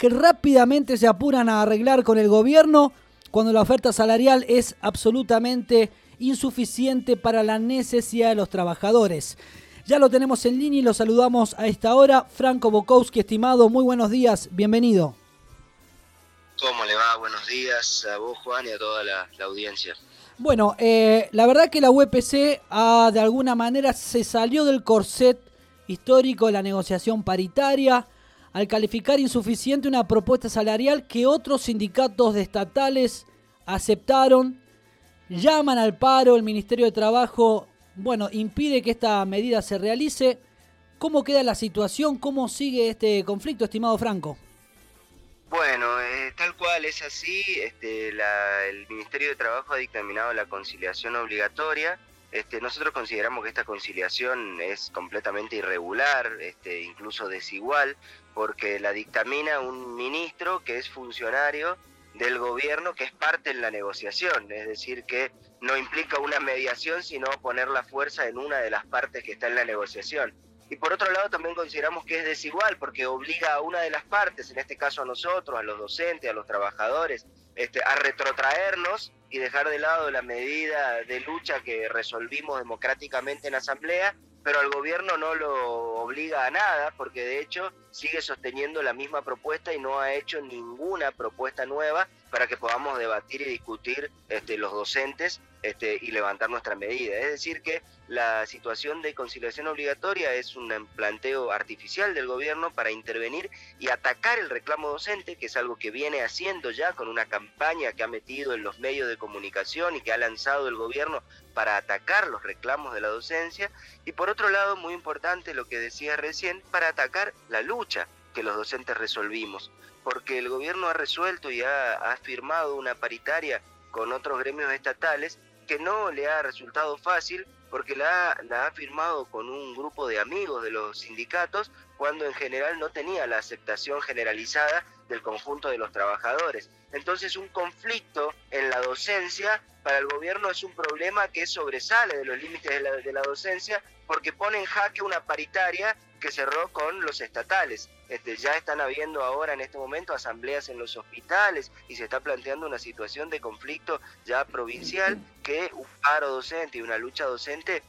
que rápidamente se apuran a arreglar con el gobierno cuando la oferta salarial es absolutamente insuficiente para la necesidad de los trabajadores. Ya lo tenemos en línea y lo saludamos a esta hora. Franco Bokowski, estimado, muy buenos días, bienvenido. ¿Cómo le va? Buenos días a vos, Juan, y a toda la audiencia. Bueno, la verdad que la UPC de alguna manera se salió del corset histórico de la negociación paritaria al calificar insuficiente una propuesta salarial que otros sindicatos estatales aceptaron, llaman al paro, el Ministerio de Trabajo, impide que esta medida se realice. ¿Cómo queda la situación? ¿Cómo sigue este conflicto, estimado Franco? Bueno, tal cual es así. El Ministerio de Trabajo ha dictaminado la conciliación obligatoria. Nosotros consideramos que esta conciliación es completamente irregular, incluso desigual, porque la dictamina un ministro que es funcionario del gobierno, que es parte en la negociación, es decir, que no implica una mediación, sino poner la fuerza en una de las partes que está en la negociación. Y por otro lado también consideramos que es desigual, porque obliga a una de las partes, en este caso a nosotros, a los docentes, a los trabajadores, a retrotraernos y dejar de lado la medida de lucha que resolvimos democráticamente en asamblea, pero al gobierno no lo obliga a nada, porque de hecho sigue sosteniendo la misma propuesta y no ha hecho ninguna propuesta nueva para que podamos debatir y discutir los docentes y levantar nuestra medida. Es decir que la situación de conciliación obligatoria es un planteo artificial del gobierno para intervenir y atacar el reclamo docente, que es algo que viene haciendo ya con una campaña que ha metido en los medios de comunicación y que ha lanzado el gobierno para atacar los reclamos de la docencia, y por otro lado, muy importante lo que decía recién, para atacar la lucha que los docentes resolvimos, porque el gobierno ha resuelto y ha firmado una paritaria con otros gremios estatales que no le ha resultado fácil, porque la ha firmado con un grupo de amigos de los sindicatos, cuando en general no tenía la aceptación generalizada del conjunto de los trabajadores. Entonces un conflicto en la docencia para el gobierno es un problema que sobresale de los límites de la docencia, porque pone en jaque una paritaria que cerró con los estatales. Ya están habiendo ahora en este momento asambleas en los hospitales y se está planteando una situación de conflicto ya provincial que un paro docente y una lucha docente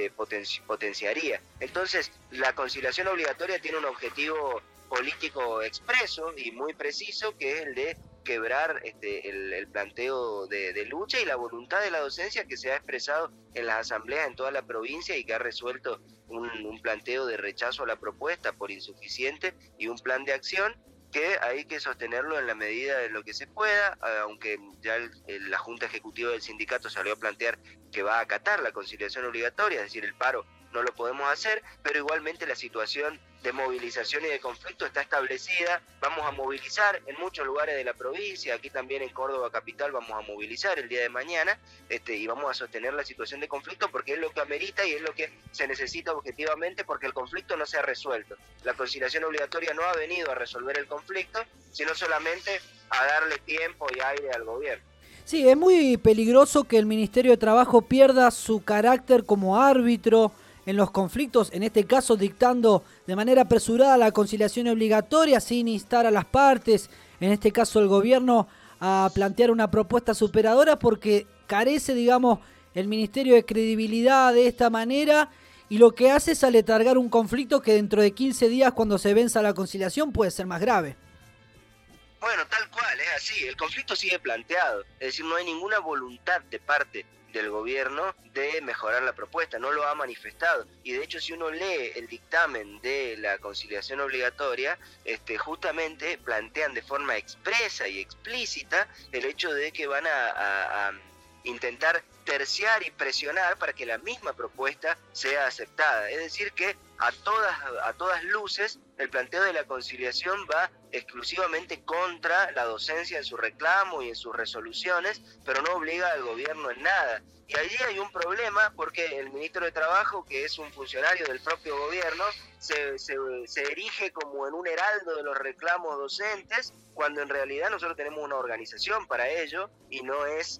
potenciaría. Entonces, la conciliación obligatoria tiene un objetivo político expreso y muy preciso, que es el de quebrar el planteo de lucha y la voluntad de la docencia que se ha expresado en las asambleas en toda la provincia y que ha resuelto un planteo de rechazo a la propuesta por insuficiente y un plan de acción que hay que sostenerlo en la medida de lo que se pueda, aunque ya la Junta Ejecutiva del sindicato salió a plantear que va a acatar la conciliación obligatoria, es decir, el paro no lo podemos hacer, pero igualmente la situación de movilización y de conflicto está establecida. Vamos a movilizar en muchos lugares de la provincia, aquí también en Córdoba capital vamos a movilizar el día de mañana, y vamos a sostener la situación de conflicto porque es lo que amerita y es lo que se necesita objetivamente, porque el conflicto no se ha resuelto. La conciliación obligatoria no ha venido a resolver el conflicto, sino solamente a darle tiempo y aire al gobierno. Sí, es muy peligroso que el Ministerio de Trabajo pierda su carácter como árbitro en los conflictos, en este caso dictando de manera apresurada la conciliación obligatoria sin instar a las partes, en este caso el gobierno, a plantear una propuesta superadora, porque carece, digamos, el Ministerio de credibilidad de esta manera, y lo que hace es aletargar un conflicto que dentro de 15 días, cuando se venza la conciliación, puede ser más grave. Bueno, tal cual, es así, el conflicto sigue planteado, es decir, no hay ninguna voluntad de parte del gobierno de mejorar la propuesta, no lo ha manifestado, y de hecho si uno lee el dictamen de la conciliación obligatoria, justamente plantean de forma expresa y explícita el hecho de que van a intentar terciar y presionar para que la misma propuesta sea aceptada, es decir que a todas luces el planteo de la conciliación va exclusivamente contra la docencia en su reclamo y en sus resoluciones, pero no obliga al gobierno en nada. Y allí hay un problema porque el ministro de Trabajo, que es un funcionario del propio gobierno, se erige como en un heraldo de los reclamos docentes, cuando en realidad nosotros tenemos una organización para ello y no es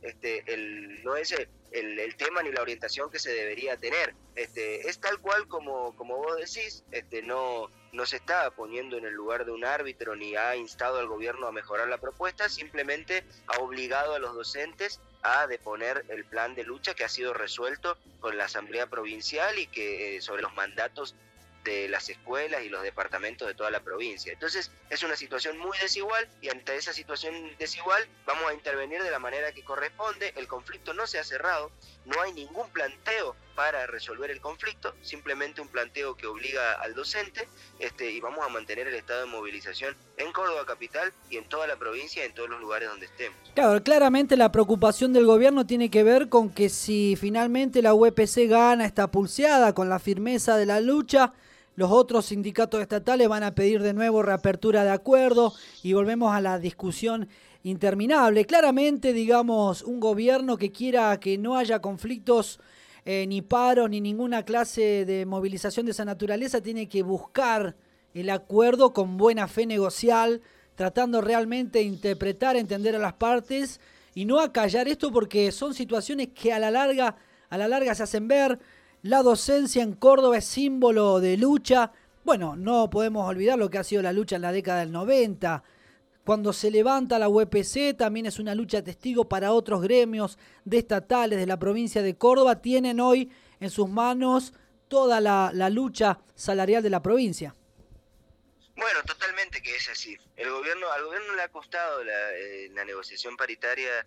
el tema ni la orientación que se debería tener. Es tal cual como vos decís, no no se está poniendo en el lugar de un árbitro ni ha instado al gobierno a mejorar la propuesta, simplemente ha obligado a los docentes a deponer el plan de lucha que ha sido resuelto con la Asamblea Provincial y que sobre los mandatos de las escuelas y los departamentos de toda la provincia. Entonces es una situación muy desigual y ante esa situación desigual vamos a intervenir de la manera que corresponde. El conflicto no se ha cerrado, no hay ningún planteo para resolver el conflicto, simplemente un planteo que obliga al docente y vamos a mantener el estado de movilización en Córdoba capital y en toda la provincia y en todos los lugares donde estemos. Claro, claramente la preocupación del gobierno tiene que ver con que si finalmente la UPC gana esta pulseada con la firmeza de la lucha, los otros sindicatos estatales van a pedir de nuevo reapertura de acuerdo y volvemos a la discusión interminable. Claramente, digamos, un gobierno que quiera que no haya conflictos, ni paros, ni ninguna clase de movilización de esa naturaleza, tiene que buscar el acuerdo con buena fe negocial, tratando realmente de interpretar, entender a las partes y no acallar esto porque son situaciones que a la larga se hacen ver. La docencia en Córdoba es símbolo de lucha. Bueno, no podemos olvidar lo que ha sido la lucha en la década del 90. Cuando se levanta la UPC también es una lucha testigo para otros gremios de estatales de la provincia de Córdoba. Tienen hoy en sus manos toda la lucha salarial de la provincia. Bueno, totalmente que es así. Al gobierno le ha costado la negociación paritaria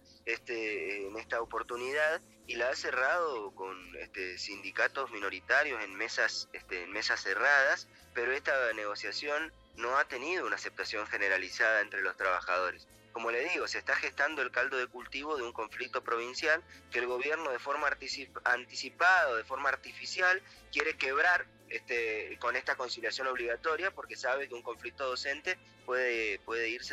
en esta oportunidad y la ha cerrado con sindicatos minoritarios en mesas cerradas, pero esta negociación no ha tenido una aceptación generalizada entre los trabajadores. Como le digo, se está gestando el caldo de cultivo de un conflicto provincial que el gobierno de forma anticipada, de forma artificial, quiere quebrar con esta conciliación obligatoria porque sabe que un conflicto docente puede irse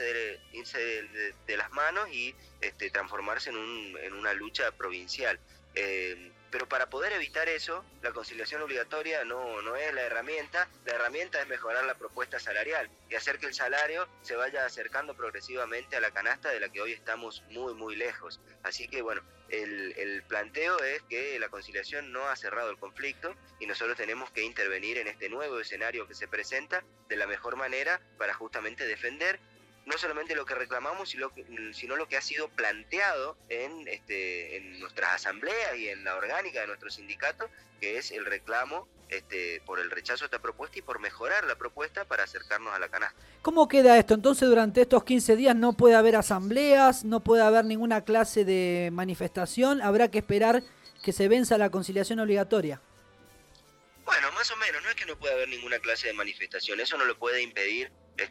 de las manos y transformarse en una lucha provincial. Pero para poder evitar eso, la conciliación obligatoria no es la herramienta es mejorar la propuesta salarial y hacer que el salario se vaya acercando progresivamente a la canasta de la que hoy estamos muy muy lejos. Así que bueno, el planteo es que la conciliación no ha cerrado el conflicto y nosotros tenemos que intervenir en este nuevo escenario que se presenta de la mejor manera para justamente defender no solamente lo que reclamamos, sino lo que ha sido planteado en nuestras asambleas y en la orgánica de nuestro sindicato, que es el reclamo por el rechazo a esta propuesta y por mejorar la propuesta para acercarnos a la canasta. ¿Cómo queda esto? Entonces, durante estos 15 días no puede haber asambleas, no puede haber ninguna clase de manifestación, habrá que esperar que se venza la conciliación obligatoria. Bueno, más o menos, no es que no pueda haber ninguna clase de manifestación, eso no lo puede impedir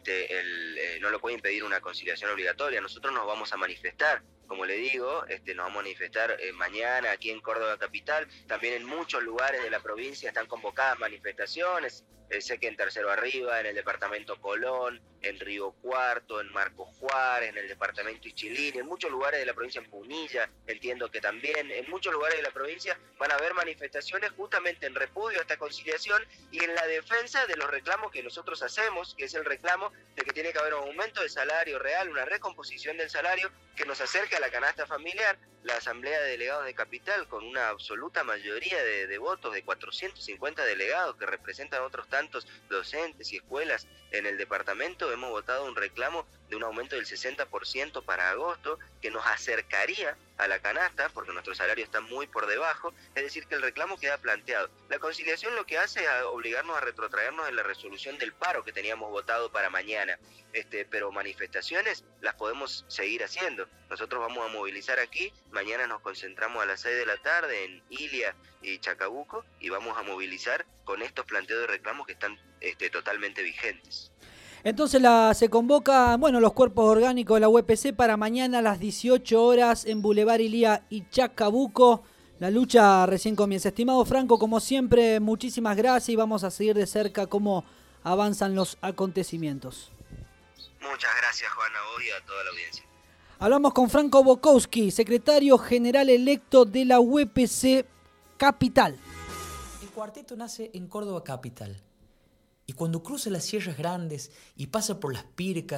no lo puede impedir una conciliación obligatoria. Nosotros nos vamos a manifestar, como le digo, nos vamos a manifestar mañana aquí en Córdoba capital, también en muchos lugares de la provincia están convocadas manifestaciones, sé que en Tercero Arriba, en el departamento Colón, en Río Cuarto, en Marcos Juárez, en el departamento Ichilín, en muchos lugares de la provincia, en Punilla, entiendo que también, en muchos lugares de la provincia van a haber manifestaciones justamente en repudio a esta conciliación y en la defensa de los reclamos que nosotros hacemos, que es el reclamo de que tiene que haber un aumento de salario real, una recomposición del salario que nos acerque a la canasta familiar. La Asamblea de Delegados de Capital, con una absoluta mayoría de votos, de 450 delegados que representan otros tantos docentes y escuelas en el departamento, hemos votado un reclamo de un aumento del 60% para agosto, que nos acercaría a la canasta, porque nuestro salario está muy por debajo, es decir, que el reclamo queda planteado. La conciliación lo que hace es obligarnos a retrotraernos en la resolución del paro que teníamos votado para mañana, pero manifestaciones las podemos seguir haciendo. Nosotros vamos a movilizar aquí, mañana nos concentramos a las 6 de la tarde en Ilia y Chacabuco y vamos a movilizar con estos planteos de reclamos que están totalmente vigentes. Entonces se convoca, los cuerpos orgánicos de la UPC para mañana a las 18 horas en Boulevard Ilia y Chacabuco. La lucha recién comienza. Estimado Franco, como siempre, muchísimas gracias y vamos a seguir de cerca cómo avanzan los acontecimientos. Muchas gracias, Juana, a vos y a toda la audiencia. Hablamos con Franco Bokowski, secretario general electo de la UPC Capital. El cuarteto nace en Córdoba Capital. Y cuando cruza las sierras grandes y pasa por las Pircas,